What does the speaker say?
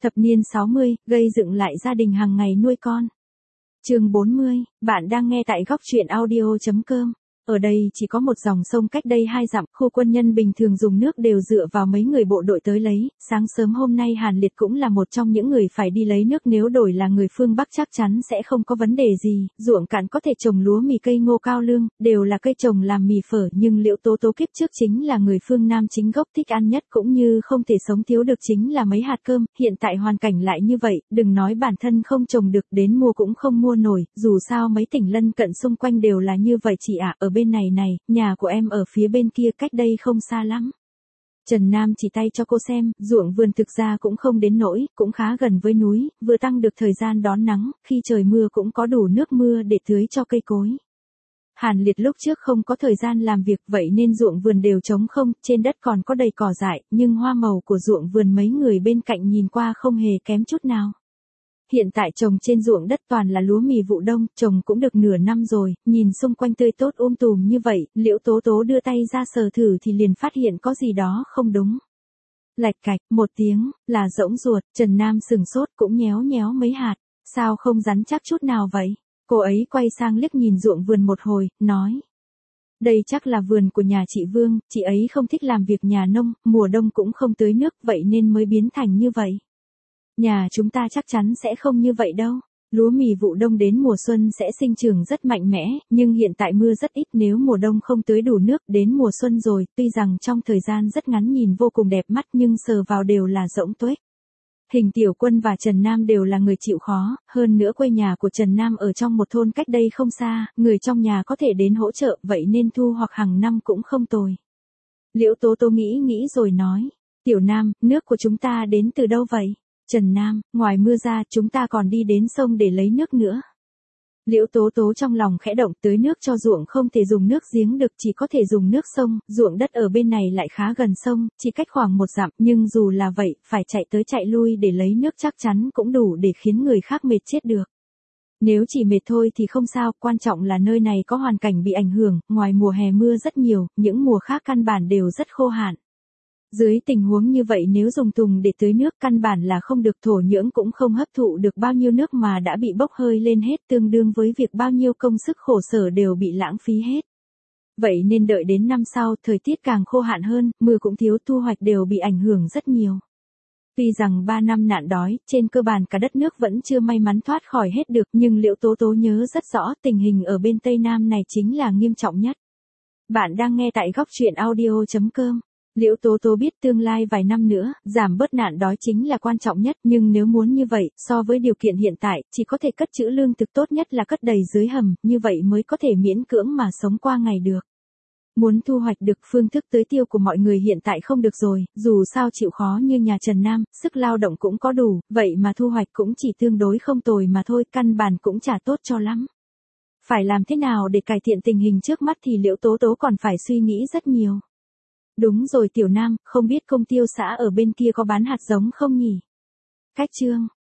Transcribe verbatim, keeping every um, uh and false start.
Thập niên sáu mươi, gây dựng lại gia đình hàng ngày nuôi con. Chương bốn mươi, bạn đang nghe tại góc truyện audio chấm com. Ở đây chỉ có một dòng sông cách đây hai dặm, khu quân nhân bình thường dùng nước đều dựa vào mấy người bộ đội tới lấy. Sáng sớm hôm nay Hàn Liệt cũng là một trong những người phải đi lấy nước, nếu đổi là người phương Bắc chắc chắn sẽ không có vấn đề gì. Ruộng cạn có thể trồng lúa mì, cây ngô, cao lương, đều là cây trồng làm mì phở, nhưng Liễu Tố Tố kiếp trước chính là người phương Nam chính gốc, thích ăn nhất cũng như không thể sống thiếu được chính là mấy hạt cơm. Hiện tại hoàn cảnh lại như vậy, đừng nói bản thân không trồng được, đến mua cũng không mua nổi, dù sao mấy tỉnh lân cận xung quanh đều là như vậy chị ạ. Ở bên này này, nhà của em ở phía bên kia cách đây không xa lắm. Trần Nam chỉ tay cho cô xem, ruộng vườn thực ra cũng không đến nỗi, cũng khá gần với núi, vừa tăng được thời gian đón nắng, khi trời mưa cũng có đủ nước mưa để tưới cho cây cối. Hàn Liệt lúc trước không có thời gian làm việc, vậy nên ruộng vườn đều trống không, trên đất còn có đầy cỏ dại, nhưng hoa màu của ruộng vườn mấy người bên cạnh nhìn qua không hề kém chút nào. Hiện tại trồng trên ruộng đất toàn là lúa mì vụ đông, trồng cũng được nửa năm rồi, nhìn xung quanh tươi tốt um tùm như vậy, Liễu Tố Tố đưa tay ra sờ thử thì liền phát hiện có gì đó không đúng. Lạch cạch, một tiếng, là rỗng ruột, Trần Nam sừng sốt cũng nhéo nhéo mấy hạt, sao không rắn chắc chút nào vậy? Cô ấy quay sang liếc nhìn ruộng vườn một hồi, nói. Đây chắc là vườn của nhà chị Vương, chị ấy không thích làm việc nhà nông, mùa đông cũng không tưới nước, vậy nên mới biến thành như vậy. Nhà chúng ta chắc chắn sẽ không như vậy đâu. Lúa mì vụ đông đến mùa xuân sẽ sinh trưởng rất mạnh mẽ, nhưng hiện tại mưa rất ít, nếu mùa đông không tưới đủ nước, đến mùa xuân rồi, tuy rằng trong thời gian rất ngắn nhìn vô cùng đẹp mắt nhưng sờ vào đều là rỗng tuếch. Hình Tiểu Quân và Trần Nam đều là người chịu khó, hơn nữa quê nhà của Trần Nam ở trong một thôn cách đây không xa, người trong nhà có thể đến hỗ trợ, vậy nên thu hoạch hàng năm cũng không tồi. Liễu Tố Tố nghĩ nghĩ rồi nói, Tiểu Nam, nước của chúng ta đến từ đâu vậy? Trần Nam, ngoài mưa ra chúng ta còn đi đến sông để lấy nước nữa. Liễu Tố Tố trong lòng khẽ động, tưới nước cho ruộng không thể dùng nước giếng được, chỉ có thể dùng nước sông, ruộng đất ở bên này lại khá gần sông, chỉ cách khoảng một dặm, nhưng dù là vậy, phải chạy tới chạy lui để lấy nước chắc chắn cũng đủ để khiến người khác mệt chết được. Nếu chỉ mệt thôi thì không sao, quan trọng là nơi này có hoàn cảnh bị ảnh hưởng, ngoài mùa hè mưa rất nhiều, những mùa khác căn bản đều rất khô hạn. Dưới tình huống như vậy nếu dùng thùng để tưới nước căn bản là không được, thổ nhưỡng cũng không hấp thụ được bao nhiêu nước mà đã bị bốc hơi lên hết, tương đương với việc bao nhiêu công sức khổ sở đều bị lãng phí hết. Vậy nên đợi đến năm sau, thời tiết càng khô hạn hơn, mưa cũng thiếu, thu hoạch đều bị ảnh hưởng rất nhiều. Tuy rằng ba năm nạn đói, trên cơ bản cả đất nước vẫn chưa may mắn thoát khỏi hết được, nhưng Liễu Tố Tố nhớ rất rõ tình hình ở bên Tây Nam này chính là nghiêm trọng nhất. Bạn đang nghe tại góc truyện audio chấm com. Liễu Tố Tố biết tương lai vài năm nữa, giảm bớt nạn đói chính là quan trọng nhất, nhưng nếu muốn như vậy, so với điều kiện hiện tại, chỉ có thể cất trữ lương thực, tốt nhất là cất đầy dưới hầm, như vậy mới có thể miễn cưỡng mà sống qua ngày được. Muốn thu hoạch được, phương thức tưới tiêu của mọi người hiện tại không được rồi, dù sao chịu khó như nhà Trần Nam, sức lao động cũng có đủ, vậy mà thu hoạch cũng chỉ tương đối không tồi mà thôi, căn bản cũng chả tốt cho lắm. Phải làm thế nào để cải thiện tình hình trước mắt thì Liễu Tố Tố còn phải suy nghĩ rất nhiều. Đúng rồi Tiểu Nam, không biết công tiêu xã ở bên kia có bán hạt giống không nhỉ? Cách chương